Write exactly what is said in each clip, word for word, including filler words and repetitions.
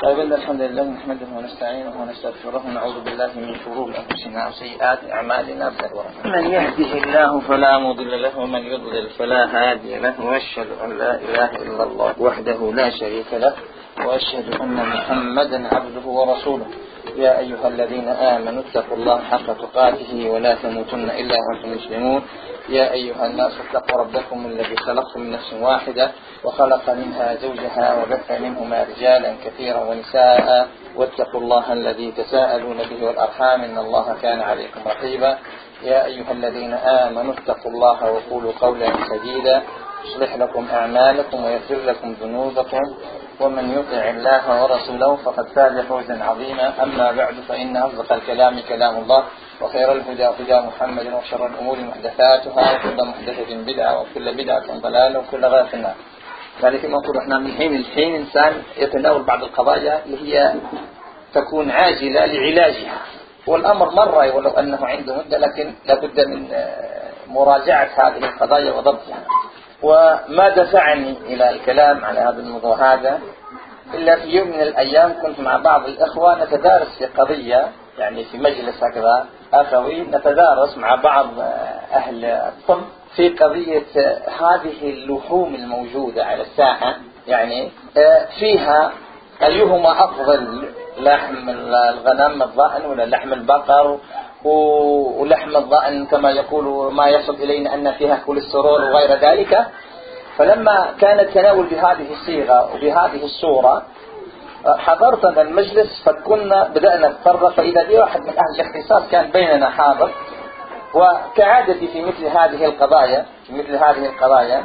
طيب الحمد لله نحمده ونستعينه ونستغفره ونعوذ بالله من شرور أنفسنا وسيئات أعمالنا. من يهده الله فلا مضل له ومن يضلل فلا هادي له، وأشهد أن لا إله إلا الله وحده لا شريك له، وأشهد أن محمدا عبده ورسوله. يا أيها الذين آمنوا اتقوا الله حق تقاته ولا تموتن إلا وأنتم مسلمون. يا أيها الناس اتقوا ربكم الذي خلقكم من نفس واحدة وخلق منها زوجها وبث منهما رجالا كثيرا ونساء، واتقوا الله الذي تساءلون به والأرحام إن الله كان عليكم رقيبا. يا أيها الذين آمنوا اتقوا الله وقولوا قولا سديدا يصلح لكم أعمالكم ويغفر لكم ذنوبكم، ومن يطع الله ورسوله فقد فاز فوزا عظيما. أما بعد، فإن أصدق الكلام كلام الله، وخير الهدى هدى محمد، وشر الأمور محدثاتها، وكل محدثة بدعة، وكل بدعة ضلالة، وكل ضلالة في النار. ذلك ما نقول احنا من حين لحين إنسان يتناول بعض القضايا اللي هي تكون عاجلة لعلاجها، والأمر مرة ولو أنه عنده مدة، لكن لابد من مراجعة هذه القضايا وضبطها. وما دفعني إلى الكلام على هذا الموضوع هذا إلا في يوم من الأيام كنت مع بعض الإخوة نتدارس في قضية، يعني في مجلس هكذا أخوي نتدارس مع بعض أهل الطب في قضية هذه اللحوم الموجودة على الساحة، يعني فيها أيهما أفضل، لحم الغنم الضأن ولا لحم البقر، ولحم الضأن كما يقول ما يصل إلينا أن فيها كوليسترول وغير ذلك. فلما كان التناول بهذه الصيغة وبهذه الصورة حضرتنا المجلس، فكنا بدأنا نتطرق، فإذا جاء واحد من أهل الاختصاص كان بيننا حاضر. وكعادتي في مثل هذه القضايا في مثل هذه القضايا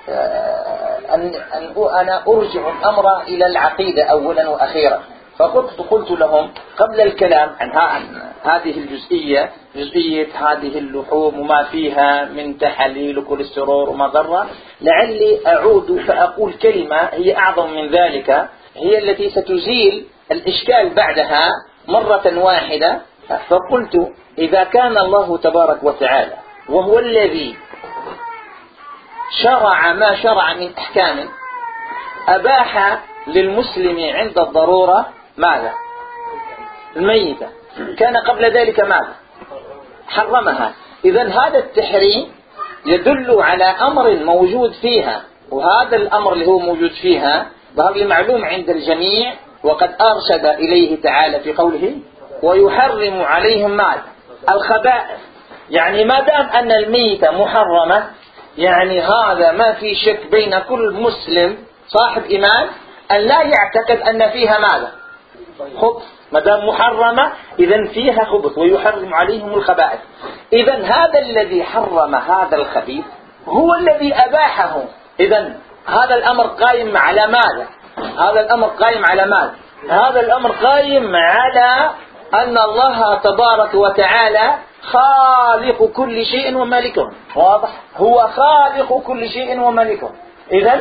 أن أنا أرجع الأمر إلى العقيدة أولا وأخيرا. فقلت قلت لهم قبل الكلام عن هذه الجزئية، جزئية هذه اللحوم وما فيها من تحاليل وكوليسترول ومضرة، لعلي أعود فأقول كلمة هي أعظم من ذلك، هي التي ستزيل الإشكال بعدها مرة واحدة. فقلت إذا كان الله تبارك وتعالى وهو الذي شرع ما شرع من أحكام، أباح للمسلم عند الضرورة ماذا؟ الميتة. كان قبل ذلك ماذا؟ حرمها. إذن هذا التحريم يدل على أمر موجود فيها، وهذا الأمر اللي هو موجود فيها ظهر معلوم عند الجميع، وقد أرشد إليه تعالى في قوله ويحرم عليهم ماذا؟ الخبائث. يعني ما دام أن الميتة محرمة، يعني هذا ما في شك بين كل مسلم صاحب إيمان أن لا يعتقد أن فيها ماذا؟ خبث. ما دام محرمة إذن فيها خبث، ويحرم عليهم الخبائث. إذن هذا الذي حرم هذا الخبيث هو الذي أباحه. إذن هذا الأمر قائم على ماذا؟ هذا الأمر قائم على ماذا؟ هذا الأمر قائم على أن الله تبارك وتعالى خالق كل شيء ومالكه. واضح؟ هو خالق كل شيء ومالكه. إذن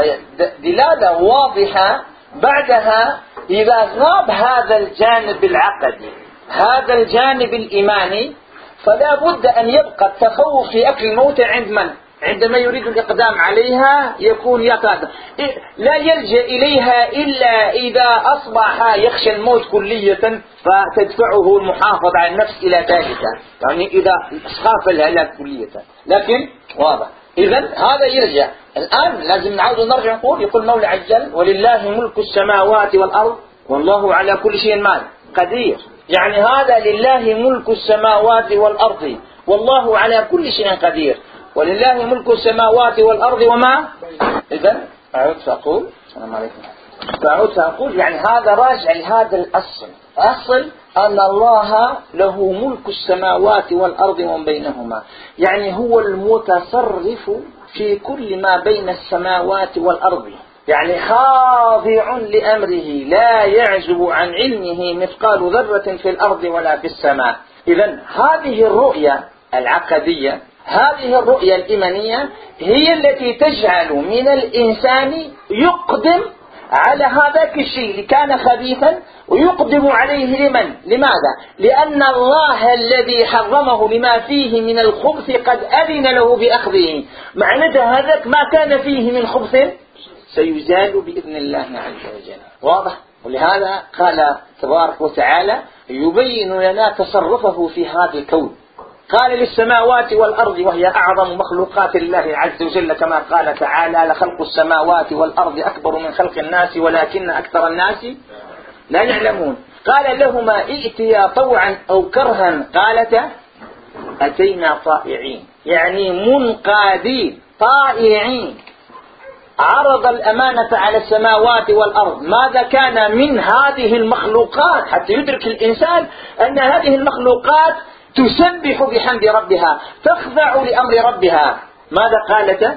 دلالة واضحة. بعدها إذا غاب هذا الجانب العقدي، هذا الجانب الإيماني، فلا بد أن يبقى التخوف في أكل الموت عند من؟ عندما يريد الإقدام عليها يكون يكاد لا يلجأ إليها إلا إذا أصبح يخشى الموت كلية، فتدفعه المحافظة على النفس إلى ذلك، يعني إذا خاف الهلاك كلية. لكن واضح. إذن هذا يرجع. الآن لازم نعود ونرجع نقول، يقول مولى عجل ولله ملك السماوات والأرض والله على كل شيء مال قدير. يعني هذا لله ملك السماوات والأرض والله على كل شيء قدير، ولله ملك السماوات والأرض وما. إذن أعود فأقول السلام عليكم فأعود فأقول يعني هذا راجع لهذا الأصل، أصل أن الله له ملك السماوات والأرض ومن بينهما، يعني هو المتصرف في كل ما بين السماوات والأرض، يعني خاضع لأمره، لا يعزب عن علمه مثقال ذرة في الأرض ولا في السماء. إذن هذه الرؤية العقدية، هذه الرؤية الإيمانية هي التي تجعل من الإنسان يقدم على هذاك الشيء اللي كان خبيثا، ويقدم عليه لمن؟ لماذا؟ لأن الله الذي حرمه لما فيه من الخبث قد أذن له بأخذه. معنى هذاك ما كان فيه من خبث سيزال بإذن الله عز وجل. واضح؟ ولهذا قال تبارك وتعالى يبين لنا تصرفه في هذا الكون. قال للسماوات والأرض وهي أعظم مخلوقات الله عز وجل كما قال تعالى لخلق السماوات والأرض أكبر من خلق الناس ولكن أكثر الناس لا يعلمون. قال لهما ائتيا طوعا أو كرها قالتا أتينا طائعين، يعني منقادين طائعين. عرض الأمانة على السماوات والأرض. ماذا كان من هذه المخلوقات حتى يدرك الإنسان أن هذه المخلوقات تسبح بحمد ربها، تخضع لأمر ربها. ماذا قالت؟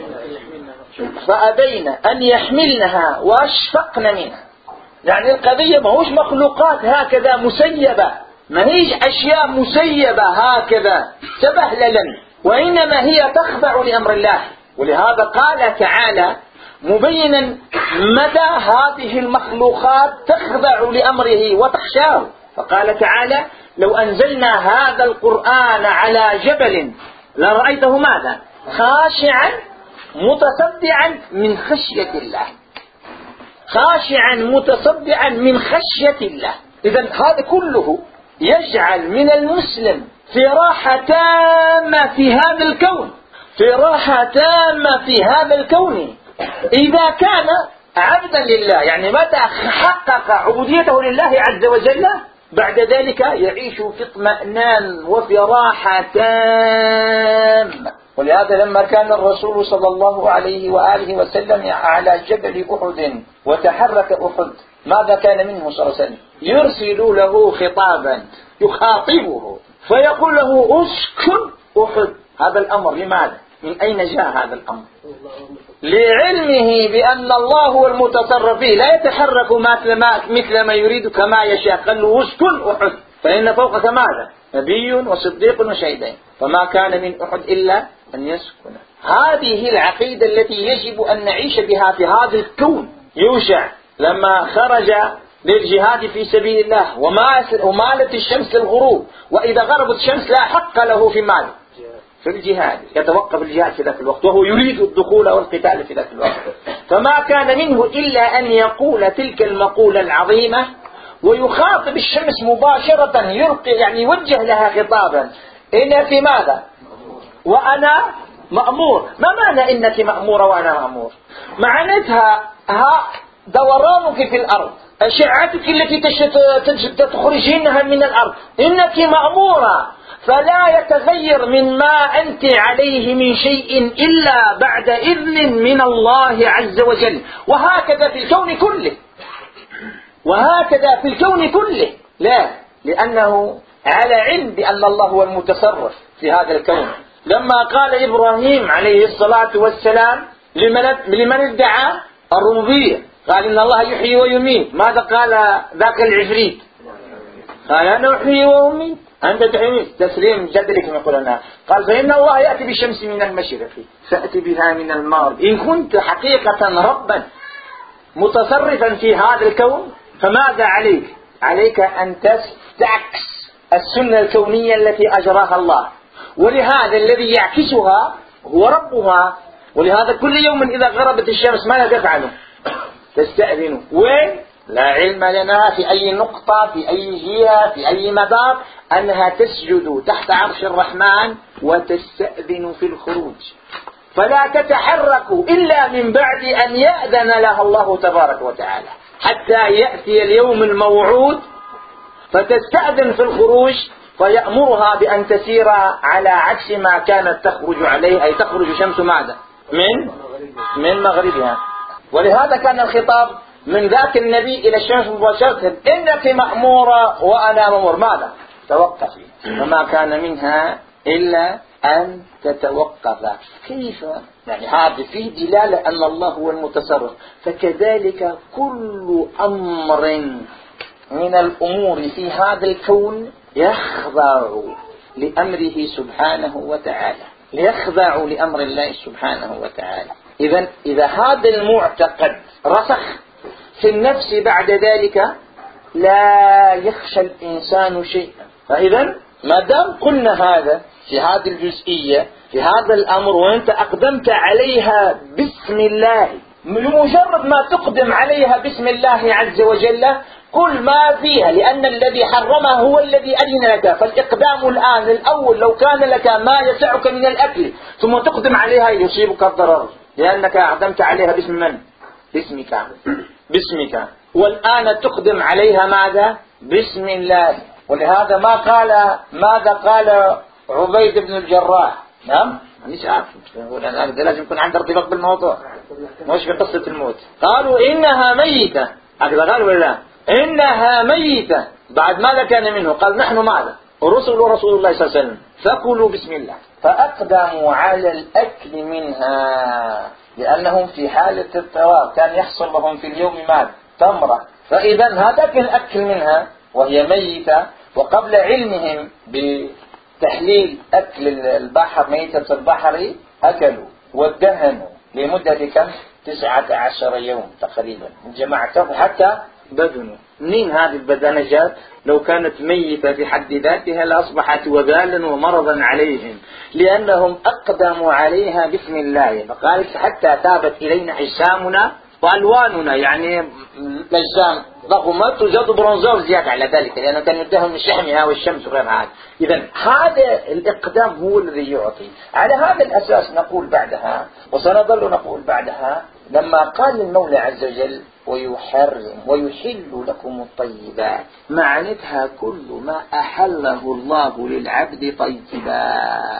فأبين أن يحملنها وأشفقن منها. يعني القضية ما هوش مخلوقات هكذا مسيبة، ما هيش أشياء مسيبة هكذا تبهللا، وإنما هي تخضع لأمر الله. ولهذا قال تعالى مبينا مدى هذه المخلوقات تخضع لأمره وتخشاه، فقال تعالى لو أنزلنا هذا القرآن على جبل لرأيته ماذا؟ خاشعا متصدعا من خشية الله، خاشعا متصدعا من خشية الله. إذن هذا كله يجعل من المسلم في راحة تامة في هذا الكون، في راحة تامة في هذا الكون إذا كان عبدا لله. يعني متى حقق عبوديته لله عز وجل بعد ذلك يعيش في اطمئنان وفي راحة تامة. ولهذا لما كان الرسول صلى الله عليه وآله وسلم على جبل أحد وتحرك أحد، ماذا كان منه صلى الله عليه وسلم؟ يرسل له خطابا يخاطبه فيقول له اسكن أحد. هذا الأمر لماذا؟ من أين جاء هذا الأمر؟ لعلمه بأن الله هو المتصرف فيه، لا يتحرك مثل ما, مثل ما يريد كما يشاء. قال له اسكن أحد فإن فوقك ماذا؟ نبي وصديق وشهيدين، فما كان من أحد إلا أن يسكن. هذه العقيدة التي يجب أن نعيش بها في هذا الكون. يوشع لما خرج للجهاد في سبيل الله ومالت الشمس للغروب، وإذا غربت الشمس لا حق له في مال في الجهاد، يتوقف الجهاد في ذاك الوقت وهو يريد الدخول والقتال في ذاك الوقت. فما كان منه إلا أن يقول تلك المقولة العظيمة ويخاطب الشمس مباشرة، يلقي يعني يوجه لها خطابا: إنك ماذا؟ وأنا مأمور. ما معنى إنك مأمورة وأنا مأمور؟ معناتها ها دورانك في الأرض، أشعتك التي تخرجينها من الأرض، إنك مأمورة، فلا يتغير من ما أنت عليه من شيء إلا بعد إذن من الله عز وجل. وهكذا في الكون كله، وهكذا في الكون كله. لا، لأنه على علم بأن الله هو المتصرف في هذا الكون. لما قال إبراهيم عليه الصلاة والسلام لمن, لمن ادعى الربوبية، قال إن الله يحيي ويميت، ماذا قال ذاك العفريت؟ قال أنا أحيي وأميت أنت تحيي. تسليم جدلك كما قلنا. قال فإن الله يأتي بالشمس من المشرق فأتي بها من المغرب. إن كنت حقيقة ربا متصرفا في هذا الكون فماذا عليك؟ عليك أن تعكس السنة الكونية التي أجراها الله، ولهذا الذي يعكسها هو ربها. ولهذا كل يوم إذا غربت الشمس ماذا تفعل؟ تستأذن. وين؟ لا علم لنا في أي نقطة، في أي جهة، في أي مدار، أنها تسجد تحت عرش الرحمن وتستأذن في الخروج، فلا تتحرك إلا من بعد أن يأذن لها الله تبارك وتعالى، حتى يأتي اليوم الموعود فتستأذن في الخروج فيأمرها بأن تسير على عكس ما كانت تخرج عليه، أي تخرج شمس ماذا؟ من من مغربها. ولهذا كان الخطاب من ذاك النبي إلى الشمس مباشرة: إنك مأمورة وأنا مأمور. ماذا؟ توقفي. وما كان منها إلا أن تتوقف. كيف؟ يعني هذا فيه دلالة أن الله هو المتصرف. فكذلك كل أمر من الأمور في هذا الكون يخضع لأمره سبحانه وتعالى، يخضع لأمر الله سبحانه وتعالى. إذن إذا هذا المعتقد رسخ في النفس بعد ذلك لا يخشى الإنسان شيئا. فإذا ما دام قلنا هذا في هذه الجزئية في هذا الأمر وأنت أقدمت عليها بسم الله بمجرد ما تقدم عليها باسم الله عز وجل كل ما فيها، لأن الذي حرمها هو الذي أذن لك. فالإقدام الآن الأول لو كان لك ما يسعك من الأكل ثم تقدم عليها يصيبك الضرر، لأنك أقدمت عليها باسم من؟ باسمك باسمك والآن تقدم عليها ماذا؟ باسم الله. ولهذا ما قال ماذا قال عبيد بن الجراح؟ نعم مش عارف، لازم يكون عنده ارتباط بالموضوع مش بقصة الموت. قالوا إنها ميتة، هكذا قالوا ولا لا؟ إنها ميتة. بعد ماذا كان منه؟ قال نحن ماذا؟ رسل رسول الله صلى الله عليه وسلم، فكلوا بسم الله. فأقدموا على الأكل منها لأنهم في حالة اضطرار، كان يحصل لهم في اليوم ماذا؟ تمرة. فإذا هذاك الأكل منها وهي ميتة، وقبل علمهم بتحليل أكل البحر ميتة البحر أكلوا وادهنوا لمدة كم؟ تسعة عشر يوم تقريبا جماعته حتى بدنوا. منين هذه البدنة جات؟ لو كانت ميتة في حد ذاتها لأصبحت وبالا ومرضا عليهم، لأنهم أقدموا عليها باسم الله. فقالت حتى تابت إلينا أجسامنا وألواننا، يعني الأجسام ضخمت وزاد برونزور زيادة على ذلك، لأنه كان يدهم من شحمها والشمس وغير هذا. إذا هذا الإقدام هو الذي يعطي. على هذا الأساس نقول بعدها، وسنظل نقول بعدها، لما قال المولى عز وجل ويحرم ويحل لكم الطيبات، معنتها كل ما أحله الله للعبد طيبا.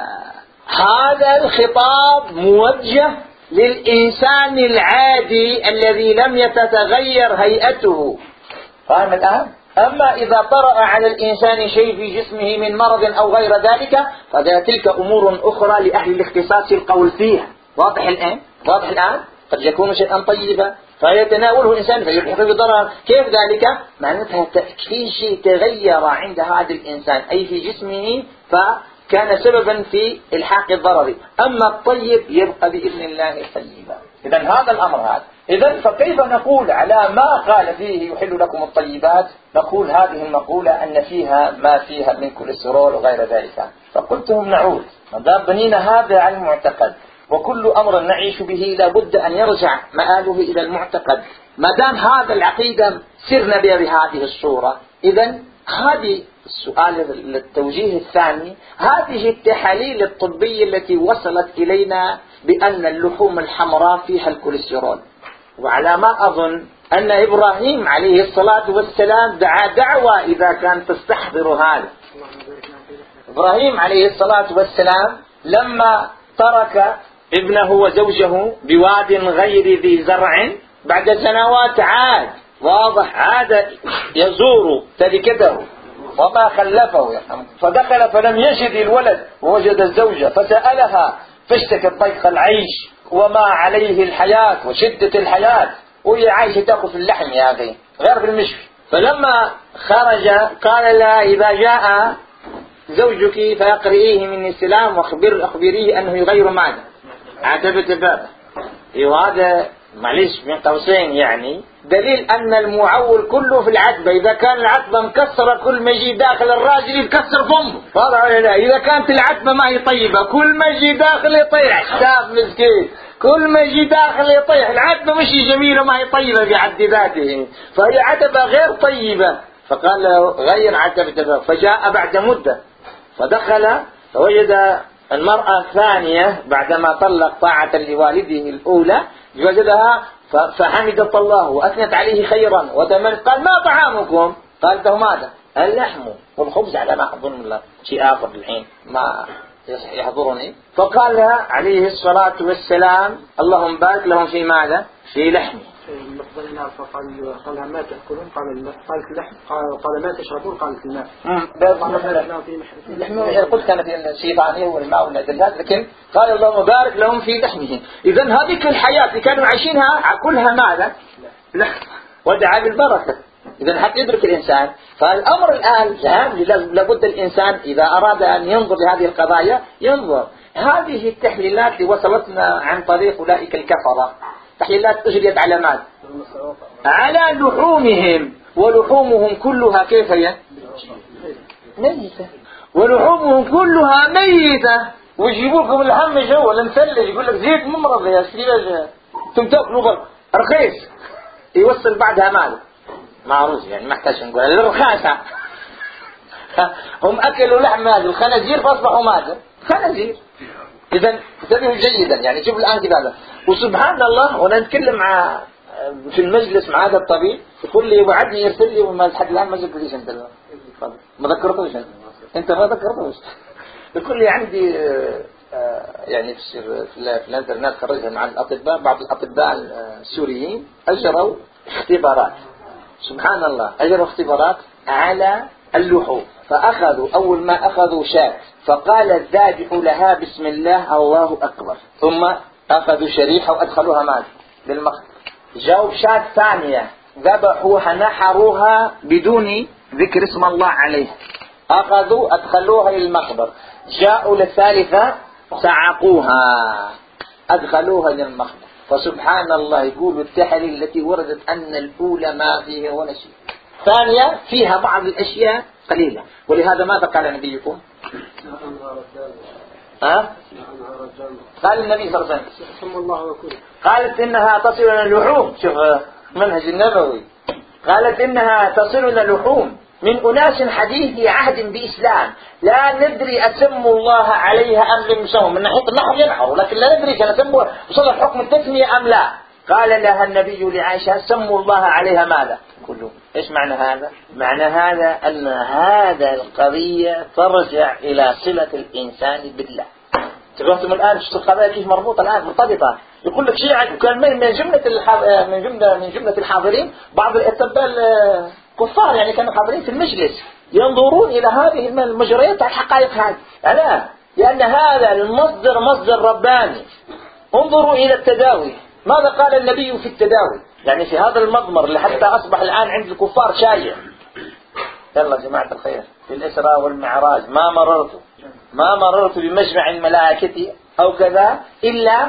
هذا الخطاب موجه للإنسان العادي الذي لم يتغير هيئته، فاهم الآن؟ أما إذا طرأ على الإنسان شيء في جسمه من مرض أو غير ذلك فذا تلك أمور أخرى لأهل الاختصاص القول فيها. واضح الآن؟ واضح الآن؟ قد يكون شيئا طيبا فيتناوله الإنسان فيلحق بضرر. كيف ذلك؟ معناتها في شيء تغير عند هذا الإنسان أي في جسمه فكان سببا في إلحاق الضرر. أما الطيب يبقى بإذن الله طيبا. إذا هذا الأمر هذا. إذا فكيف نقول على ما قال فيه يحل لكم الطيبات؟ نقول هذه المقولة أن فيها ما فيها من كوليسترول وغير ذلك. فقلتهم نعود ما بنينا هذا على المعتقد، وكل أمر نعيش به لابد أن يرجع مآله إلى المعتقد. ما دام هذا العقيدة سرنا بها بهذه الصورة، إذا هذه السؤال التوجيه الثاني، هذه التحاليل الطبية التي وصلت إلينا بأن اللحوم الحمراء فيها الكوليسترول، وعلى ما أظن أن إبراهيم عليه الصلاة والسلام دعا دعوة إذا كان تستحضر هذا. إبراهيم عليه الصلاة والسلام لما ترك ابنه وزوجه بواد غير ذي زرع بعد سنوات عاد، واضح، عاد يزور تركته وما خلفه، فدخل فلم يجد الولد ووجد الزوجة فسألها فاشتكت ضيق العيش وما عليه الحياة وشدة الحياة، وهي عايشة تأكل في اللحم يا أخي غير في المشي. فلما خرج قال لها إذا جاء زوجك فأقرئيه من السلام واخبر أخبريه أنه يغير ماذا؟ عتبة بابه. وهذا معلش بين قوسين يعني دليل أن المعول كله في العتبة. إذا كان العتبة مكسرة كل ما يجي داخل الراجل يتكسر فمه، واضح ولا لا؟ إذا كانت العتبة ما هي طيبة كل ما يجي داخل يطيح، شاف مسكين كل ما يجي داخل يطيح. العتبة مش جميلة ما هي طيبة بحد ذاته، فهي عتبة غير طيبة. فقال له غير عتبة بابه. فجاء بعد مدة فدخل فوجد المرأة الثانية بعدما طلق طاعة لوالده الأولى وجدها فحمدت الله وأثنت عليه خيرا وتمنى. قال ما طعامكم؟ قال له ماذا؟ اللحم والخبز على ما أظن الله شيء آخر الحين ما يحضرني. فقال لها عليه الصلاة والسلام اللهم بارك لهم في ماذا؟ في لحم. فقال قال ما تأكلون؟ قال قالت اللحم. قال ما تشربون؟ قالت الماء. اللحم قلت كانت الشيطانية والماء والنجاسات، لكن قال اللهم بارك لهم في لحمه. إذا هذه الحياة اللي كانوا عايشينها كلها ماذا؟ لحم، ودعا بالبركة. إذا حتى يدرك الإنسان. فالأمر الآن لابد الإنسان إذا أراد أن ينظر لهذه القضايا ينظر. هذه التحليلات اللي وصلتنا عن طريق أولئك الكفرة تحليلات أجريت على ماذا؟ على لحومهم، ولحومهم كلها كيف هي؟ ميتة، ولحومهم كلها ميتة. ويجيبوا لكم اللحم جو ولا مثلج يقول لك زيت ممرض يا سيدي انتم تاكلوا برك رخيص يوصل بعدها ماذا؟ معروف يعني ما احتاج نقول الرخاصة. هم أكلوا لحم هذا الخنازير فأصبحوا ماذا؟ خنازير. إذا انتبهوا جيدا يعني شوف الآن كذا. وسبحان الله وأنا نتكلم مع في المجلس مع هذا الطبيب يقول لي وعدني يرسل لي وما لحد الآن ما ذكرتش أنت ما ذكرتوش أنت أنت ما ذكرتوش. يقول لي عندي يعني في في الانترنت خرجها مع الأطباء بعض الأطباء السوريين أجروا اختبارات. سبحان الله أجروا اختبارات على اللحوم فأخذوا أول ما أخذوا شاة فقال الذابح لها بسم الله الله أكبر ثم أخذوا شريحة وأدخلوها ماذا للمخبر. جاءوا شاة ثانية ذبحوها نحروها بدون ذكر اسم الله عليها أخذوا أدخلوها للمخبر. جاءوا للثالثة صعقوها أدخلوها للمخبر. فسبحان الله يقول التحليل التي وردت أن الأولى ما فيها ولا شيء ثانية فيها بعض الأشياء قليلة. ولهذا ماذا قال نبيكم؟ ها؟ قال النبي صلى الله عليه وسلم قالت إنها تصل إلى اللحوم. شوف منهج النبوي. قالت إنها تصل إلى اللحوم من أناس حديث عهد بإسلام لا ندري أسموا الله عليها أم لم يسموا من ناحية النحر ينحروا لكن لا ندري كان سموا وصل حكم التسمية أم لا. قال لها النبي لعائشة سموا الله عليها ماذا كله. إيش معنى هذا؟ معنى هذا أن هذا القضية ترجع إلى صلة الإنسان بالله. تفهمتم الآن شو القضايا كيف مربوطة الآن مرتبطة. يقول لك شيء وكان من جملة من جملة من جملة الحاضرين بعض الأطباء الكفار يعني كانوا حاضرين في المجلس ينظرون إلى هذه المجريات الحقائق هذه. ألا لأن هذا المصدر مصدر رباني. انظروا إلى التداوي ماذا قال النبي في التداوي يعني في هذا المضمر اللي حتى أصبح الآن عند الكفار شايع. يلا جماعة الخير في الإسراء والمعراج ما مررت ما مررت بمجمع الملائكة أو كذا إلا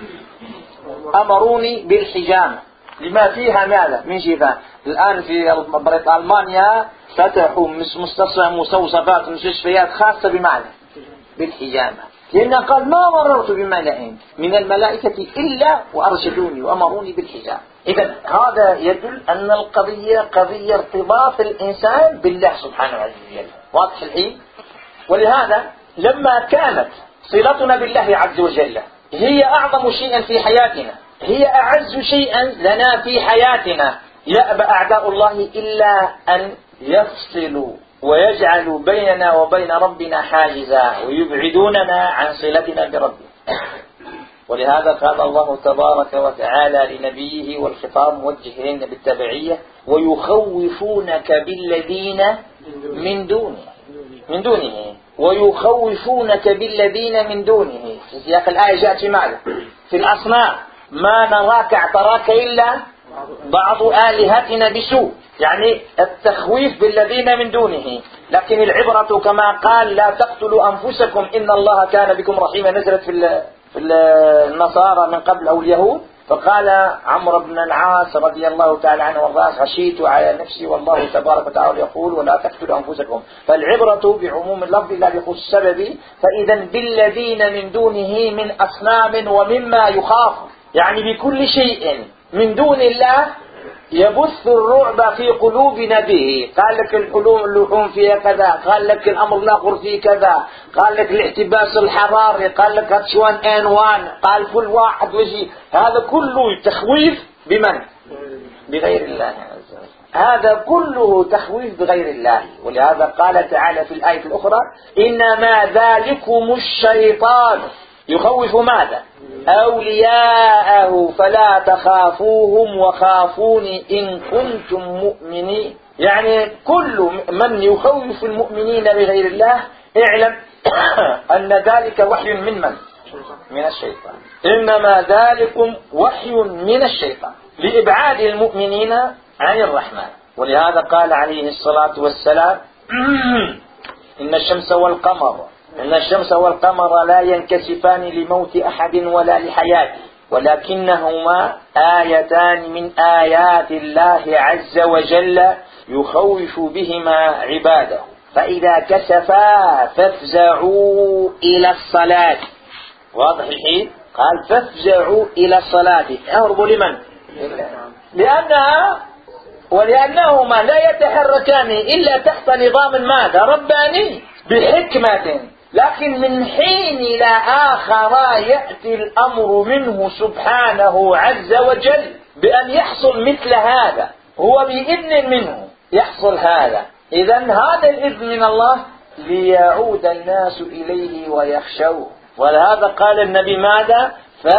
أمروني بالحجامة لما فيها ماذا من شفاء. الآن في ألمانيا فتحوا مستصفى مستوصفات مستشفيات خاصة بماذا بالحجامة لأنه قال ما مررت بملأ من الملائكة إلا وأرشدوني وأمروني بالحجامة. إذن هذا يدل أن القضية قضية ارتباط الإنسان بالله سبحانه وتعالى. واضح الحين. ولهذا لما كانت صلتنا بالله عز وجل هي أعظم شيء في حياتنا هي أعز شيئا لنا في حياتنا يأبى أعداء الله إلا أن يفصلوا ويجعلوا بيننا وبين ربنا حاجزا ويبعدوننا عن صلتنا بربنا. ولهذا قال الله تبارك وتعالى لنبيه والخطاب موجه إلينا بالتبعية ويخوفونك بالذين من دونه من دونه ويخوفونك بالذين من دونه. في سياق الآية جاءت في ماذا؟ في الأصنام ما نراك اعتراك إلا بعض آلهتنا بسوء يعني التخويف بالذين من دونه. لكن العبرة كما قال لا تقتلوا أنفسكم إن الله كان بكم رحيما نزلت في النصارى من قبل أو اليهود. فقال عمرو بن العاص رضي الله تعالى عنه وارضاه خشيت على نفسي والله تبارك وتعالى يقول ولا تقتلوا أنفسكم. فالعبرة بعموم اللفظ لا بخصوص السبب. فإذا بالذين من دونه من أصنام ومما يخاف يعني بكل شيء من دون الله يبث الرعب في قلوبنا به. قال لك اللحوم فيها كذا قال لك الأمر الآخر فيه كذا قال لك الاحتباس الحراري قال لك هتشوان انوان قال كل واحد وجه. هذا كله تخويف بمن؟ بغير الله عز وجل. هذا كله تخويف بغير الله. ولهذا قال تعالى في الآية الأخرى إنما ذلكم الشيطان يخوف ماذا؟ أولياءه فلا تخافوهم وخافوني إن كنتم مؤمنين. يعني كل من يخوف المؤمنين بغير الله اعلم أن ذلك وحي من من؟ من الشيطان. إنما ذلكم وحي من الشيطان لإبعاد المؤمنين عن الرحمن. ولهذا قال عليه الصلاة والسلام إن الشمس والقمر إن الشمس والقمر لا ينكسفان لموت أحد ولا لحياته ولكنهما آيتان من آيات الله عز وجل يخوف بهما عباده فإذا كسفا فافزعوا إلى الصلاة. واضح الحين؟ قال فافزعوا إلى الصلاة. اهربوا لمن؟ لأنها ولأنهما لا يتحركان إلا تحت نظام ماذا؟ رباني بحكمة. لكن من حين إلى آخر يأتي الأمر منه سبحانه عز وجل بأن يحصل مثل هذا، هو بإذن منه يحصل هذا. إذن هذا الإذن من الله ليعود الناس إليه ويخشوه. ولهذا قال النبي ماذا؟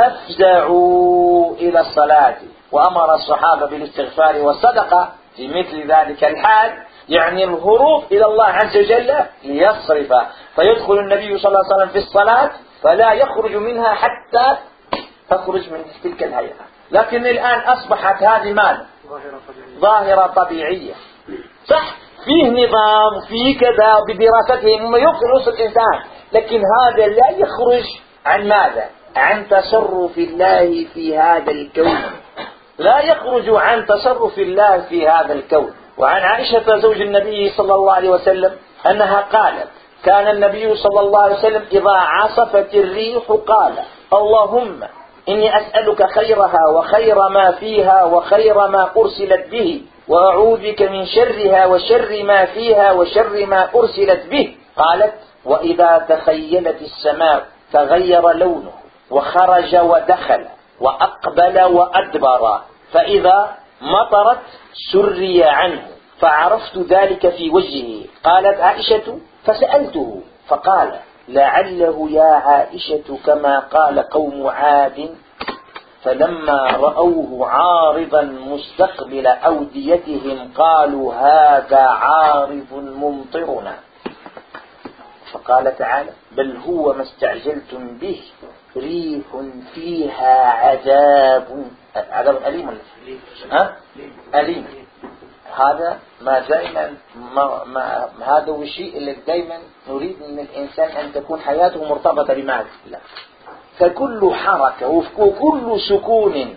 فافزعوا إلى الصلاة، وأمر الصحابة بالاستغفار والصدقة في مثل ذلك الحال، يعني الهروب إلى الله عز وجل ليصرف. فيدخل النبي صلى الله عليه وسلم في الصلاة فلا يخرج منها حتى تخرج من تلك الهيئة. لكن الآن أصبحت هذه ماذا؟ ظاهرة طبيعية، صح؟ فيه نظام، فيه كذا، بدراستهم يمكن وصل الإنسان، لكن هذا لا يخرج عن ماذا؟ عن تصرف الله في هذا الكون، لا يخرج عن تصرف الله في هذا الكون. وعن عائشة زوج النبي صلى الله عليه وسلم أنها قالت: كان النبي صلى الله عليه وسلم إذا عصفت الريح قال: اللهم إني أسألك خيرها وخير ما فيها وخير ما أرسلت به، وأعوذ بك من شرها وشر ما فيها وشر ما أرسلت به. قالت: وإذا تخيلت السماء تغير لونه وخرج ودخل وأقبل وأدبر، فإذا مطرت سري عنه، فعرفت ذلك في وجهه. قالت عائشة: فسألته فقال: لعله يا عائشة كما قال قوم عاد، فلما رأوه عارضا مستقبل أوديتهم قالوا هذا عارض ممطرنا. فقال تعالى: بل هو ما استعجلتم به ريح فيها عذاب عذاب أليم. ها؟ أليم. هذا ما دائما ما ما هذا هو الشيء اللي دائما نريد من الإنسان أن تكون حياته مرتبطة بماذا؟ لا. فكل حركة وكل سكون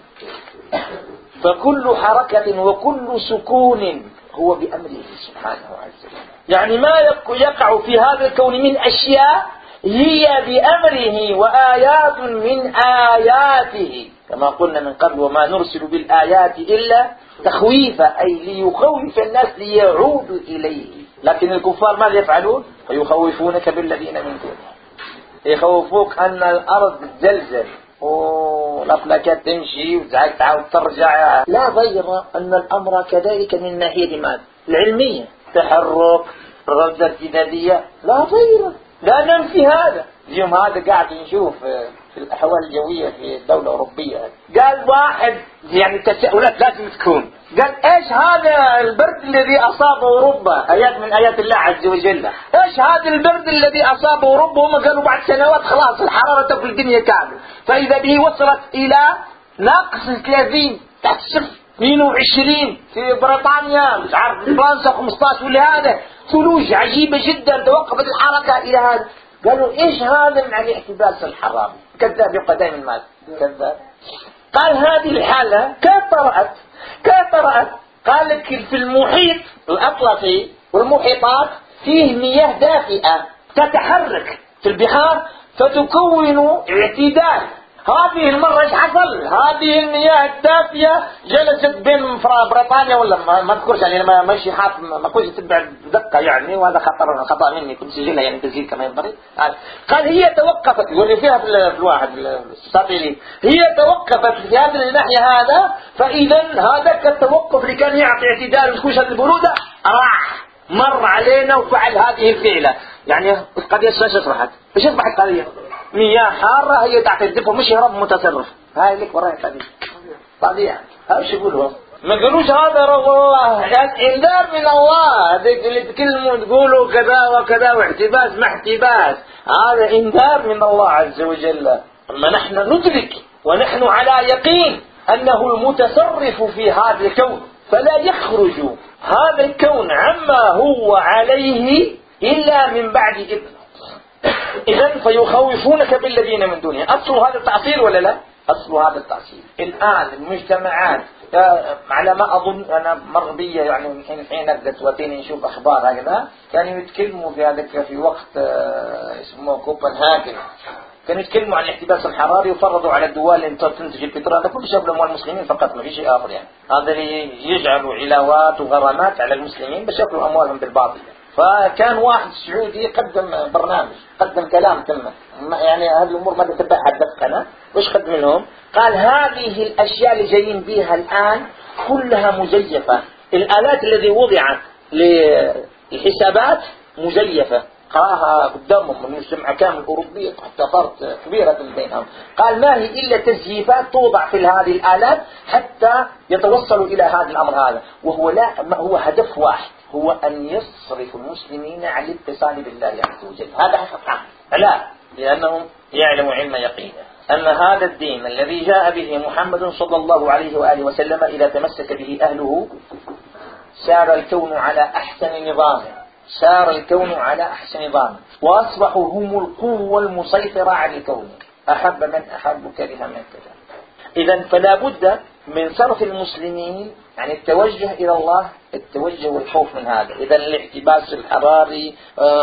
فكل حركة وكل سكون هو بأمره سبحانه عز وجل. يعني ما يقع في هذا الكون من أشياء هي بأمره وآيات من آياته، كما قلنا من قبل: وما نرسل بالآيات إلا تخويفا، أي ليخوف الناس ليعودوا إليه. لكن الكفار ماذا يفعلون؟ فيخوفونك بالذين من دونه، يخوفوك أن الأرض تزلزل والأفلاكات تمشي وتعاود تعاود ترجع. لا غير أن الأمر كذلك من ناحية ماذا؟ العلمية، تحرك، ردة ارتدادية، لا غير، لا ننفي هذا. اليوم هذا قاعد نشوف في الأحوال الجوية في الدولة الأوروبية، قال واحد يعني تساؤلات لازم تكون، قال إيش هذا البرد الذي أصاب أوروبا؟ آيات من آيات الله عز وجل. إيش هذا البرد الذي أصاب أوروبا؟ هم قالوا بعد سنوات خلاص الحرارة في الدنيا كاملة، فإذا به وصلت إلى ناقص ثلاثين تحت الصفر، اثنين وعشرين في بريطانيا، مش عارف فرنسا خمسطعش، ولهذا ثلوج عجيبة جدا، توقفت الحركة إلى هذا. قالوا إيش هذا من الاحتباس الحراري؟ كذاب، يبقى دائما ماذا؟ كذاب. قال هذه الحالة كيف طرأت؟ كيف طرأت؟ قال لك في المحيط الأطلسي والمحيطات فيه مياه دافئة تتحرك في البحار فتكون اعتدال. هذه المرة ايش حصل؟ هذه المياه الدافية جلست بين بريطانيا ولا ما ما اذكرش، يعني ما ماشي حاط ما كنتش تتبع دقة يعني، وهذا خطر خطأ مني كنت سجلها يعني تسجيل كما ينبغي. قال هي توقفت، واللي فيها في الواحد الساطيلي، هي توقفت في هذه الناحية هذا، فإذا هذاك التوقف اللي كان يعطي اعتدال وكوشة البرودة راح مر علينا وفعل هذه الفعلة. يعني القضية ايش اشرحت؟ ايش اصبحت القضية؟ مياه حارة هي تعطي الدفء مش هرب متصرف. هاي لك وراي قضية قضية ها ايش يقولوا؟ ما قالوش هذا رب الله، انذار من الله. هذيك اللي تكلموا تقولوا كذا وكذا واحتباس ما احتباس، هذا انذار من الله عز وجل. اما نحن ندرك ونحن على يقين انه المتصرف في هذا الكون، فلا يخرج هذا الكون عما هو عليه إلا من بعد إذن. إذن فيخوفونك بالذين من دونه. أصل هذا التعصير ولا لا؟ أصل هذا التعصير. الآن المجتمعات على ما أظن أنا مر بي يعني من حين حين أبدأ وتين نشوف أخبار هكذا، كانوا يتكلموا في هذا في وقت اسمه كوبنهاجن، كانوا يتكلموا عن الاحتباس الحراري وفرضوا على الدول أن تنتج البترول. هذا كل شيء أموال المسلمين فقط، ما في شيء آخر يعني. هذا يجعلوا علاوات وغرامات على المسلمين بس يأكلوا أموالهم بالباطل. فكان واحد سعودي قدم برنامج، قدم كلام تمه يعني هذه الأمور ما تتبعها الدقة. وإيش قدم لهم؟ قال هذه الأشياء اللي جايين بها الآن كلها مزيفة. الآلات التي وضعت للحسابات مزيفة. قراها قدامهم من المجتمع كامل الأوروبي حتى صارت كبيرة بينهم. قال ما هي إلا تزييفات توضع في هذه الآلات حتى يتوصلوا إلى هذا الأمر هذا، وهو لا ما هو هدف واحد، هو أن يصرف المسلمين عن الاتصال بالله عز وجل. هذا حقا لا، لأنهم يعلموا علم يقين أن هذا الدين الذي جاء به محمد صلى الله عليه وآله وسلم إذا تمسك به أهله سار الكون على أحسن نظام، سار الكون على أحسن نظام، وأصبحوا هم القوة المسيطرة على الكون، أحب من أحب كره من كره. إذن فلا بد من صرف المسلمين عن التوجه إلى الله، التوجه والخوف من هذا. إذن الاحتباس الحراري،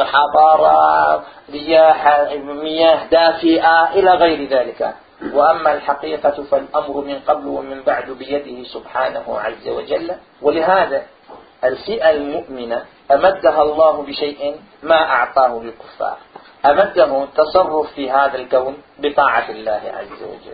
حضارة، رياح، مياه دافئة إلى غير ذلك. وأما الحقيقة فالأمر من قبل ومن بعد بيده سبحانه عز وجل. ولهذا الفئة المؤمنة أمدها الله بشيء ما أعطاه للكفار، أمده التصرف في هذا الكون بطاعة الله عز وجل.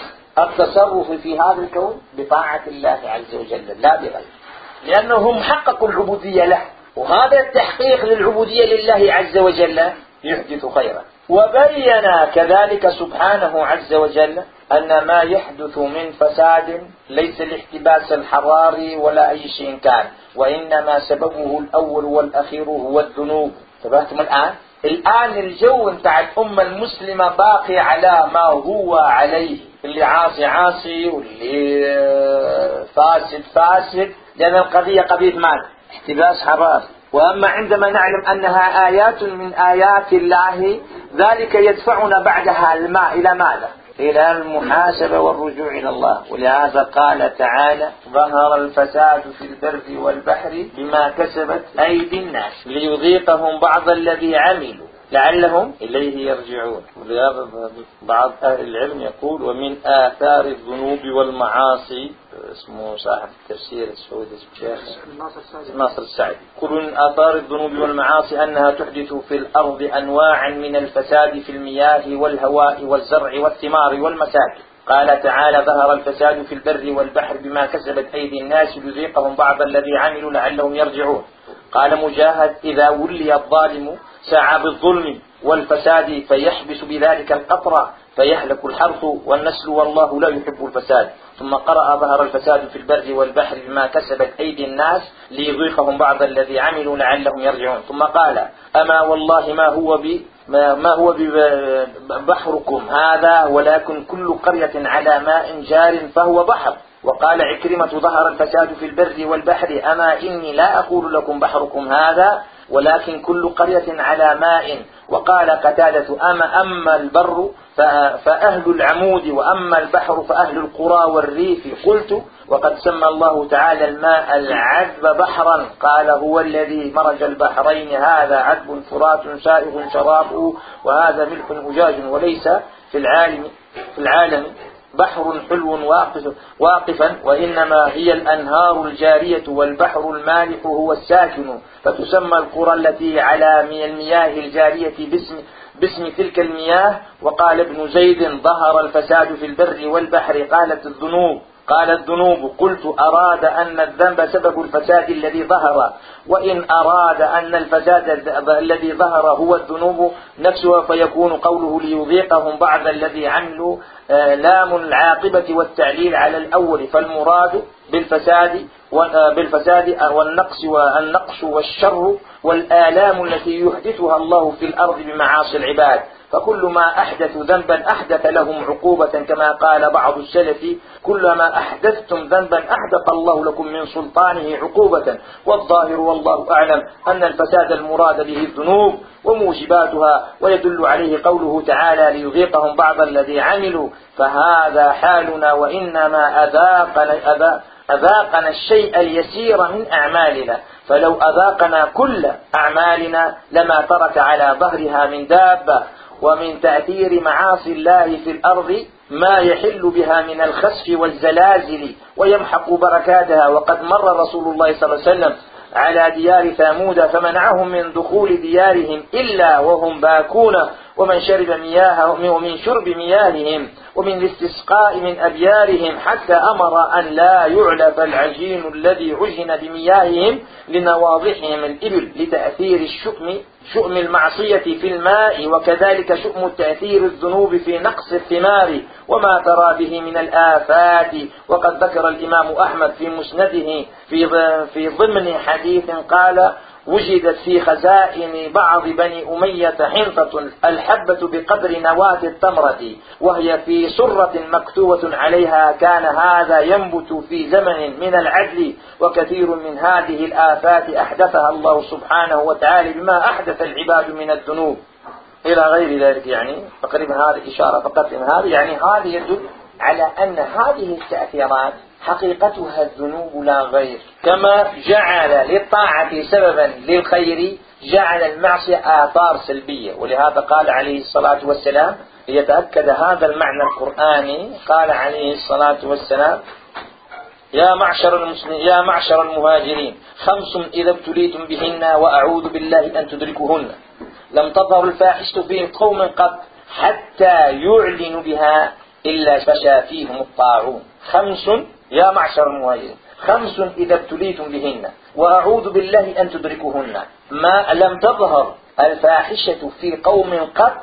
التصرف في هذا الكون بطاعة الله عز وجل لا بغير، لأنهم حققوا العبودية له، وهذا التحقيق للعبودية لله عز وجل يحدث خيرا. وبين كذلك سبحانه عز وجل أن ما يحدث من فساد ليس الاحتباس الحراري ولا أي شيء كان، وإنما سببه الأول والأخير هو الذنوب. تبعتم الآن الآن الجو بتاع الأمة المسلمة باقي على ما هو عليه، اللي عاصي عاصي واللي فاسد فاسد، لأن القضية قضية مال احتباس حراري. وأما عندما نعلم أنها آيات من آيات الله ذلك يدفعنا بعدها الماء إلى ماذا؟ إلى المحاسبة والرجوع إلى الله. ولهذا قال تعالى ظهر الفساد في البر والبحر بما كسبت أيدي الناس ليذيقهم بعض الذي عملوا لعلهم إليه يرجعون. ولهذا بعض أهل العلم يقول ومن آثار الذنوب والمعاصي، اسمه صاحب التفسير السعودي الشيخ ناصر السعدي، يقول من آثار الذنوب والمعاصي أنها تحدث في الأرض أنواعا من الفساد في المياه والهواء والزرع والثمار والمساكن. قال تعالى ظهر الفساد في البر والبحر بما كسبت أيدي الناس ليذيقهم بعض الذي عملوا لعلهم يرجعون. قال مجاهد إذا ولي الظالم سعى بالظلم والفساد فيحبس بذلك القطر فيهلك الحرث والنسل والله لا يحب الفساد. ثم قرأ ظهر الفساد في البر والبحر بما كسبت أيدي الناس ليذيقهم بعض الذي عملوا لعلهم يرجعون. ثم قال أما والله ما هو ب ما هو بحركم هذا ولكن كل قرية على ماء جار فهو بحر. وقال عكرمة ظهر الفساد في البر والبحر أما إني لا أقول لكم بحركم هذا ولكن كل قرية على ماء. وقال قتادة أما أما البر فأهل العمود وأما البحر فأهل القرى والريف. قلت وقد سمى الله تعالى الماء العذب بحرا قال هو الذي مرج البحرين هذا عذب فرات سائغ شرابه وهذا ملح أجاج وليس في العالم في العالم بحر حلو واقف واقفا وإنما هي الأنهار الجارية والبحر المالح هو الساكن. فتسمى القرى التي على من المياه الجارية باسم باسم تلك المياه. وقال ابن زيد ظهر الفساد في البر والبحر قالت الذنوب قال الذنوب. قلت أراد أن الذنب سبب الفساد الذي ظهر، وإن أراد أن الفساد الذي ظهر هو الذنوب نفسها فيكون قوله ليذيقهم بعض الذي عملوا لام العاقبة والتعليل على الأول. فالمراد بالفساد بالفساد والنقص والنقص والشر والآلام التي يحدثها الله في الأرض بمعاصي العباد. فكل ما أحدث ذنبا أحدث لهم عقوبة كما قال بعض السلف كلما أحدثتم ذنبا أحدث الله لكم من سلطانه عقوبة. والظاهر والله أعلم أن الفساد المراد به الذنوب وموجباتها ويدل عليه قوله تعالى ليذيقهم بعض الذي عملوا. فهذا حالنا وإنما أذاقنا, أذاقنا الشيء اليسير من أعمالنا. فلو أذاقنا كل أعمالنا لما ترك على ظهرها من دابة ومن تأثير معاصي الله في الأرض ما يحل بها من الخسف والزلازل ويمحق بركاتها. وقد مر رسول الله صلى الله عليه وسلم على ديار ثامود فمنعهم من دخول ديارهم إلا وهم باكون، ومن شرب مياههم ومن شرب مياههم ومن الاستسقاء من أبيارهم، حتى أمر أن لا يعلب العجين الذي عجن بمياههم لنواضحهم الإبل لتأثير الشؤم شؤم المعصية في الماء، وكذلك شؤم تأثير الذنوب في نقص الثمار وما ترى به من الآفات. وقد ذكر الإمام أحمد في مسنده في في ضمن حديث قال: وجدت في خزائن بعض بني أمية حنطة الحبة بقدر نواة التمرة، وهي في سرة مكتوبة عليها: كان هذا ينبت في زمن من العدل. وكثير من هذه الآفات أحدثها الله سبحانه وتعالى بما أحدث العباد من الذنوب إلى غير ذلك. يعني تقريبا هذه إشارة فقط من هذه، يعني هذه يدل على أن هذه التأثيرات حقيقتها الذنوب لا غير. كما جعل للطاعة سببا للخير جعل المعصية آثار سلبية. ولهذا قال عليه الصلاة والسلام ليتأكد هذا المعنى القرآني، قال عليه الصلاة والسلام: يا معشر المسلمين يا معشر المهاجرين خمس إذا ابتليتم بهن وأعوذ بالله أن تدركوهن لم تظهر الفاحشة في قوم قط حتى يعلنوا بها إلا فشى فيهم الطاعون. خمس يا معشر المهاجرين، خمس إذا ابتليتم بهن وأعوذ بالله أن تدركوهن ما لم تظهر الفاحشة في قوم قط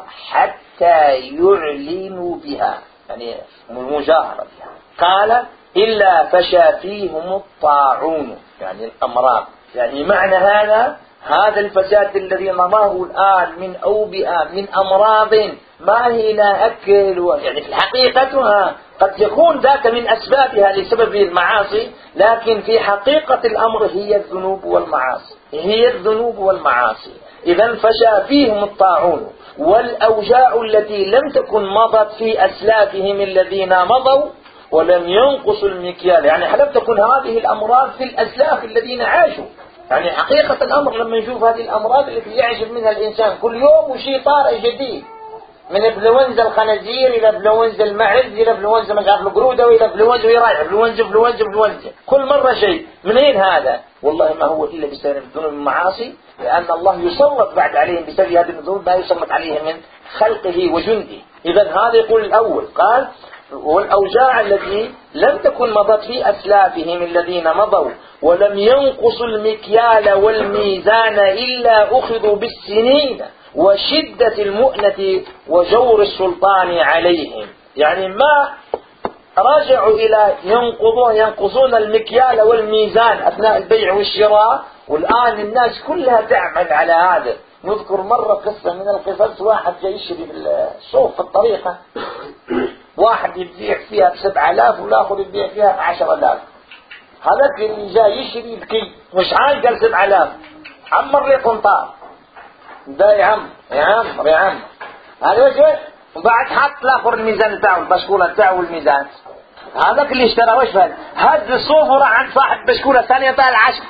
حتى يعلنوا بها، يعني المجاهرة بها. قال: إلا فشى فيهم الطاعون، يعني الأمراض. يعني معنى هذا هذا الفساد الذي نراه الآن من أوبئة من أمراض ما هي لا أكل، يعني في حقيقتها قد يكون ذاك من أسبابها لسبب المعاصي، لكن في حقيقة الأمر هي الذنوب والمعاصي هي الذنوب والمعاصي. إذن فشى فيهم الطاعون والأوجاع التي لم تكن مضت في أسلافهم الذين مضوا ولم ينقصوا المكيال، يعني لم تكن هذه الأمراض في الأسلاف الذين عاشوا. يعني حقيقة الأمر لما نشوف هذه الأمراض التي يعجب منها الإنسان كل يوم وشيء طارئ جديد، من إنفلونزا الخنازير إلى إنفلونزا المعز إلى إنفلونزا مش عارف القرودة وإلى إنفلونزا ورايح إنفلونزا إنفلونزا إنفلونزا كل مرة شيء. منين هذا؟ والله ما هو إلا بسبب الذنوب والمعاصي، لأن الله يسلط بعد عليهم بسبب هذه الذنوب ما يسلط عليهم من خلقه وجنده. إذن هذا يقول الأول، قال: والأوجاع التي لم تكن مضت في أسلافهم الذين مضوا ولم ينقصوا المكيال والميزان إلا أخذوا بالسنين وشدة المؤنة وجور السلطان عليهم. يعني ما رجعوا إلى ينقضون ينقصون المكيال والميزان أثناء البيع والشراء، والآن الناس كلها تعمل على هذا. نذكر مرة قصة من القصص، واحد جاي يشتري بالسوق في الطريقة، واحد يبيع فيها بسبع آلاف والآخر يبيع فيها بعشر آلاف. هذاك اللي جاي يشتري بكي مش عايز قال سبع آلاف، عمر لي قنطار ده يا عم يا عم يا عم هذا وجه، وبعد حط الآخر الميزان بتاعه البشكولة بتاعه والميزان. هذاك اللي اشترى وش فعل؟ هز الصوفة عند صاحب بشكولة ثانية طال العشر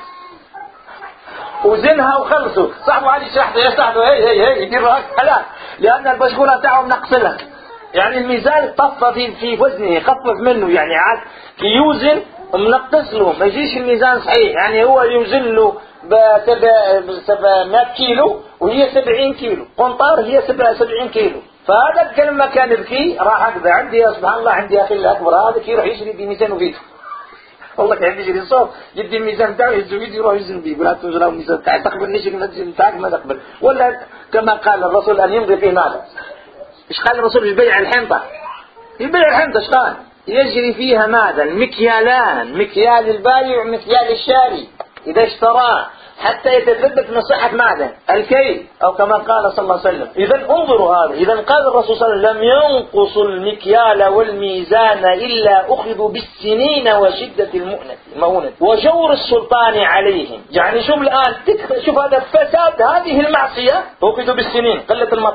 وزنها وخلصوا. صاحبه علي شرحته يشرح له هي هي هي يدير هكذا، لأن البشكولة بتاعه منقصلها، يعني الميزان طف في في وزنه خفف منه، يعني عاد يوزن ومنقص له ما يجيش الميزان صحيح. يعني هو يوزن له بسبعمائة كيلو وهي سبعين كيلو، قنطار هي سبعين كيلو. فهذا لما كان يبكي راح أكذا عندي يا سبحان الله عندي أخي الأكبر هذا يروح يشري بميزان وفيته. والله كان يشري الصوف يدي الميزان بتاعه يهزه فيديو يروح يزن بيه، يقول لا تنزل الميزان بتاعي تقبل نشري الميزان بتاعك ما تقبل. ولا كما قال الرسول أن يمضي فيه ماذا؟ إيش قال الرسول؟ يبيع الحنطة، يبيع الحنطة إيش قال؟ يجري فيها ماذا؟ المكيالان، مكيال البايع ومكيال الشاري إذا اشتراه حتى يتثبت من صحة ماذا؟ الكيل، أو كما قال صلى الله عليه وسلم. إذا انظروا هذا، إذا قال الرسول صلى الله عليه وسلم: لم ينقصوا المكيال والميزان إلا أخذوا بالسنين وشدة المؤنة وجور السلطان عليهم. يعني شوف الآن شوف هذا فساد هذه المعصية، أخذوا بالسنين قلة المطر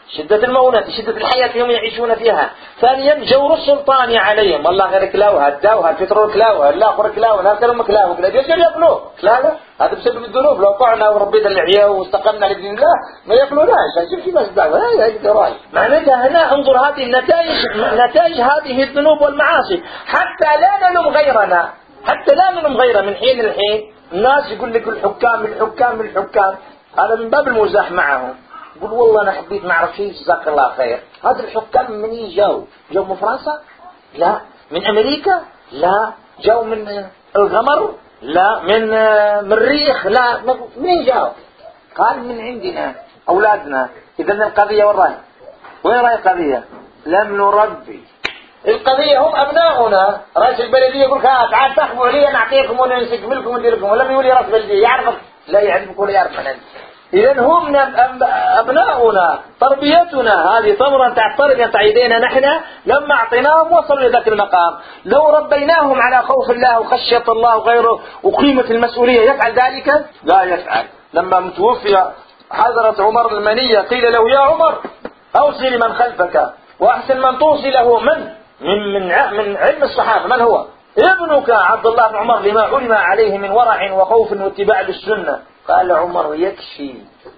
شدة المؤونة، شدة الحياة هم يعيشون فيها. ثانيا جور السلطان عليهم، والله غير كلاوها الداوها البترول كلاوها الآخر كلاوها الناس كلهم كلاوها كلا يجب يأكلوه كلاوها. هذا بسبب الذنوب. لو طعنا وربينا العيا واستقمنا لدين الله ما يأكلوناش. شوف شو بس دعوة هاي هاي معناتها هنا انظر هذه النتائج، نتائج هذه الذنوب والمعاصي. حتى لا نلوم غيرنا، حتى لا نلوم غيرنا. من حين لحين الناس يقول لك الحكام الحكام الحكام، هذا من باب المزاح معهم. يقول والله أنا حبيت ما أعرف شيء جزاك الله خير. هذا الحكام منين جاوا؟ جاوا من فرنسا؟ لا. من أمريكا؟ لا. جاوا من الغمر؟ لا. من من الريخ؟ لا. منين جاوا؟ قال من عندنا أولادنا. إذا القضية وين راهي؟ وين راهي القضية؟ لم نربي. القضية هم أبناؤنا. رئيس البلدية يقول لك تعال تخبوا علي نعطيكم ونمسك ملكم وندير لكم، ولم يقول لي رئيس البلدية يعرفك؟ لا يعرفك ولا يعرف من أنت. إذن هم أبناؤنا، تربيتنا هذه ثمرة تعترض تعيدينا نحن لما أعطيناهم وصلوا لذاك المقام. لو ربيناهم على خوف الله وخشية الله وغيره وقيمة المسؤولية يفعل ذلك؟ لا يفعل. لما متوفي حضرة عمر المنية قيل له يا عمر أوصي لمن خلفك وأحسن من توصي له من من من من علم الصحابة من هو؟ ابنك عبد الله بن عمر لما علم عليه من ورع وخوف واتباع للسنة. قال عمر يكفي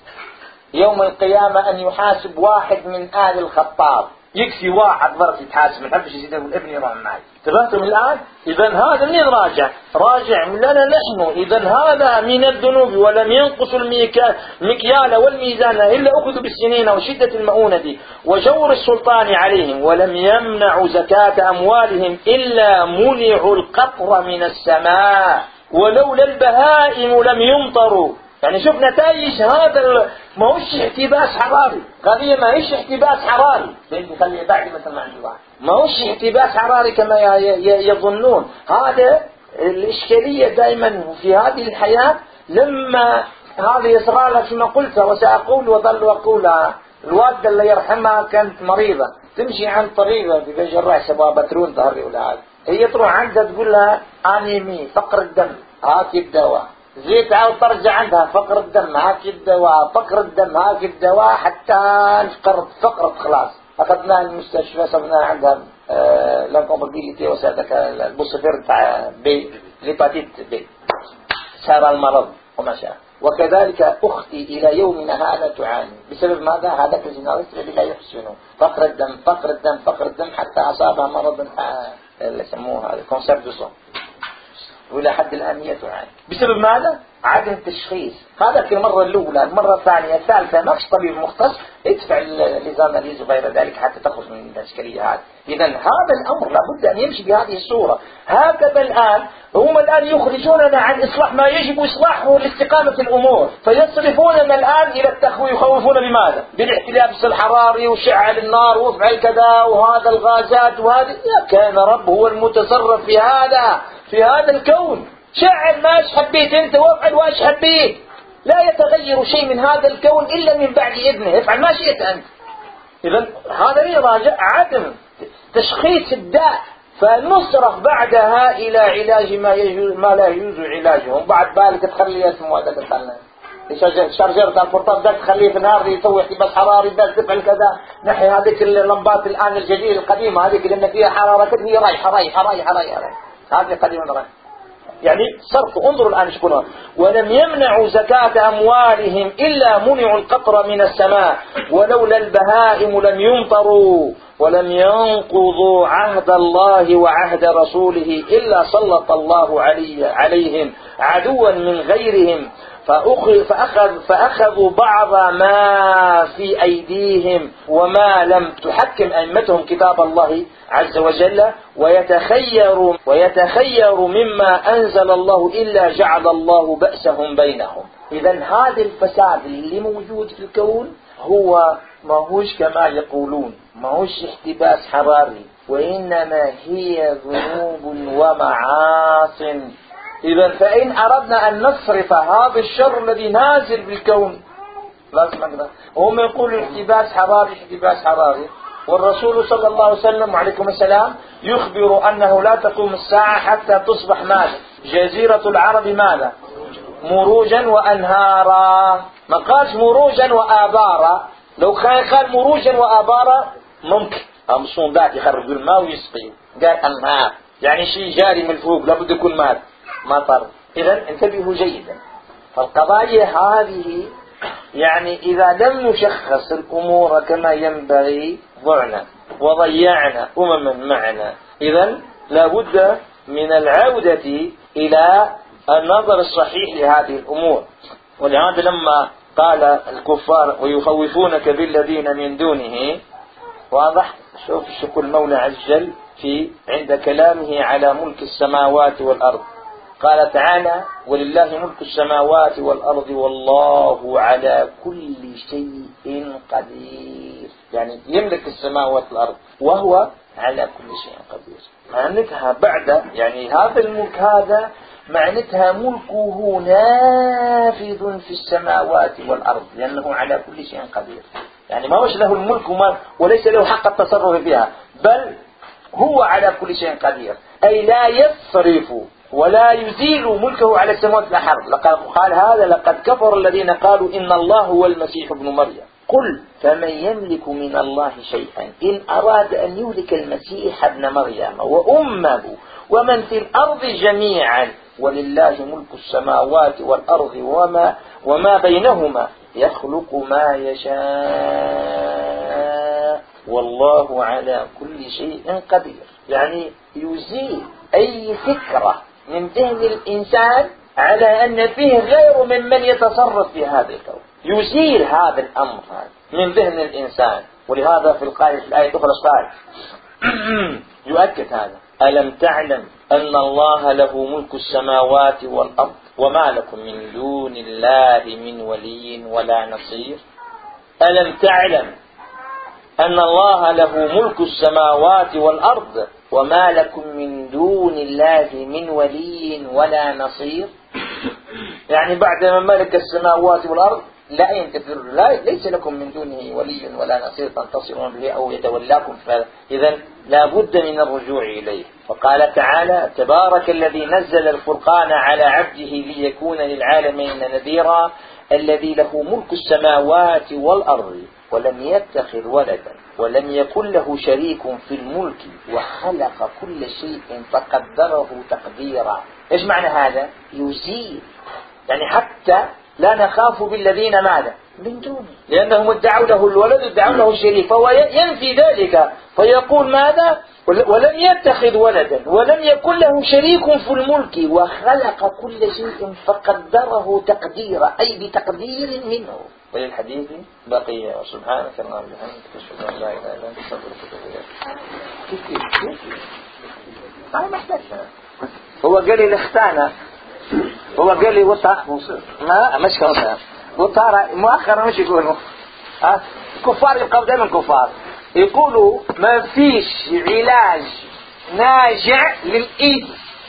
يوم القيامة أن يحاسب واحد من آل الخطاب، يكفي واحد ضرب يتحاسب، ما نحبش يزيد يقول ابني راح معي. انتبهتم الآن؟ إذا هذا منين راجع؟ راجع لنا نحن. إذا هذا من الذنوب ولم ينقصوا المكيال والميزان إلا أخذوا بالسنين وشدة المؤونة وجور السلطان عليهم، ولم يمنعوا زكاة أموالهم إلا منعوا القطر من السماء، ولولا البهائم لم يمطروا. يعني شوف نتائج هذا. ما هوش احتباس حراري، قضية ما هيش احتباس حراري خلي بعد مثل ما عندي واحد، ما هوش احتباس حراري كما يظنون. هذا الإشكالية دائما في هذه الحياة. لما هذه يسرى لها فيما قلت وسأقول وظل أقولها. الوالدة اللي يرحمها كانت مريضة تمشي عن طريقة في بيج الرأس سبا بترون ظهري ولا هذا، هي تروح عندها تقول لها أنيمي فقر الدم هاك الدواء، زيت عاود ترجع عندها فقر الدم هاك الدواء، فقر الدم هاك الدواء، حتى فقرت فقرت خلاص. أخذناها المستشفى صرنا عندها آه لانكومبابيليتي وسادك البوصفير تاع بي ليباتيت بي، سار المرض وما شاء. وكذلك أختي إلى يومنا هذا تعاني بسبب ماذا؟ هذاك الجنراليست الذي لا يحسنه فقر الدم فقر الدم فقر الدم، حتى أصابها مرض اللي يسموه هذا كونسير دو سون، وإلى حد الآن هي تعاني بسبب ماذا؟ عدم التشخيص. هذا في المرة الأولى. المرة الثانية الثالثة نفس طبيب مختص يدفع لزاماليز وغير ذلك حتى تخرج من الإشكالية هذه. إذا هذا الأمر لابد أن يمشي بهذه الصورة. هكذا الآن هم الآن يخرجوننا عن إصلاح ما يجب إصلاحه لاستقامة الأمور، فيصرفوننا الآن إلى التخويف، يخوفون بماذا؟ بالاحتباس الحراري وشعل النار وفعل كذا وهذا الغازات وهذا. يا كان رب هو المتصرف في هذا في هذا الكون. شعل ما حبيت أنت وافعل واش حبيت. لا يتغير شيء من هذا الكون إلا من بعد إذنه. افعل ما شئت أنت. إذن هذا يراجع عدم تشخيص الداء، فنصرف بعدها إلى علاج ما يجوز ما لا يجوز علاجه. بعد بالك تخلي اسمه هذا مثلا شارجر تاع البورتاب ذاك تخليه في النهار يسوي احتباس حراري ذاك تفعل كذا. نحي هذيك اللمبات الآن الجديدة القديمة هذيك لأن فيها حرارة كذا هي رايحة رايحة رايحة رايحة هذه قديمة رايحة. يعني صرف. انظروا الآن شكونا. ولم يمنعوا زكاة أموالهم إلا منعوا القطر من السماء، ولولا البهائم لم يمطروا، ولم ينقضوا عهد الله وعهد رسوله إلا سلط الله علي عليهم عدوا من غيرهم فأخذ فأخذوا بعض ما في أيديهم وما لم تحكم أئمتهم كتاب الله عز وجل ويتخيروا ويتخيروا مما أنزل الله إلا جعل الله بأسهم بينهم. إذا هذا الفساد اللي موجود في الكون هو ما هوش كما يقولون، ما هوش احتباس حراري، وإنما هي ذنوب ومعاصٍ. إذا فإن أردنا أن نصرف هذا الشر الذي نازل بالكون لازم نقدر. هم يقولوا احتباس حراري احتباس حراري، والرسول صلى الله عليه وسلم وعليكم السلام يخبر أنه لا تقوم الساعة حتى تصبح ماذا؟ جزيرة العرب ماذا؟ مروجا وأنهارا. ما قالش مروجا وآبارا، لو قال مروجا وآبارا ممكن مصوندات يخرج الماء ويسقي، قال أنهار يعني شيء جاري من فوق لابد يكون ماء مطر. إذا انتبهوا جيدا، فالقضايا هذه يعني إذا لم نشخص الأمور كما ينبغي ضعنا وضيعنا أمما معنا. إذا لابد من العودة إلى النظر الصحيح لهذه الأمور. ولهذا لما قال الكفار ويخوفونك بالذين من دونه، واضح؟ شوف شكو المولى عز وجل في عند كلامه على ملك السماوات والأرض، قال تعالى ولله ملك السماوات والأرض والله على كل شيء قدير، يعني يملك السماوات والأرض وهو على كل شيء قدير. معناتها بعد يعني هذا الملك هذا معناتها ملكه نافذ في السماوات والأرض لأنه على كل شيء قدير، يعني ما وش له الملك وما وليس له حق التصرف فيها، بل هو على كل شيء قدير، أي لا يصرف ولا يزيل ملكه على السماوات والأرض. لقد قال هذا لقد كفر الذين قالوا إن الله هو المسيح ابن مريم، قل فمن يملك من الله شيئا إن أراد أن يهلك المسيح ابن مريم وأمه ومن في الأرض جميعا ولله ملك السماوات والأرض وما, وما بينهما يخلق ما يشاء والله على كل شيء قدير. يعني يزيل أي فكرة من ذهن الإنسان على أن فيه غير ممن يتصرف في هذا الكون، يزيل هذا الأمر من ذهن الإنسان. ولهذا في القائل في الآية الأخرى قال يؤكد هذا ألم تعلم أن الله له ملك السماوات والأرض وما لكم من دون الله من ولي ولا نصير. ألم تعلم أن الله له ملك السماوات والأرض وما لكم من دون الله من ولي ولا نصير. يعني بعد ما ملك السماوات والأرض لا ينتفر، لا ليس لكم من دونه ولي ولا نصير تنتصرون به أو يتولاكم، إذن لا بد من الرجوع إليه. فقال تعالى تبارك الذي نزل الفرقان على عبده ليكون للعالمين نذيرا الذي له ملك السماوات والأرض ولم يتخذ ولدا ولم يكن له شريك في الملك وخلق كل شيء فقدره تقديرا. إيش معنى هذا؟ يزيل، يعني حتى لا نخاف بالذين ماذا من دونه، لأنهم ادعوا له الولد ادعوا له الشريك، فهو ينفي ذلك فيقول ماذا ولم يتخذ ولدا ولم يكن له شريك في الملك وخلق كل شيء فقدره تقديرا، أي بتقدير منه. وللحديث بقية. سبحانك اللهم وبحمدك أشهد أن لا إله إلا أنت أستغفرك وأتوب إليك. أنا ما احتاج، هو قال لي الاختانة، هو قال لي وطا ما مش كوطا وطا مؤخرا مش يقولوا ها كفار يبقوا دائما كفار، يقولوا ما فيش علاج ناجع للإيد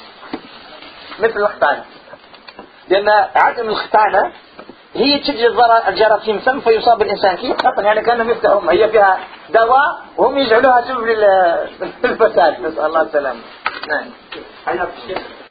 مثل الختانة، لأن عدم الختانة هي تشجع الجراثيم فم فيصاب الإنسان كيف خطر، يعني كانهم يفتحوا هي فيها دواء وهم يجعلوها سبب للفساد، نسأل الله السلامة. نعم.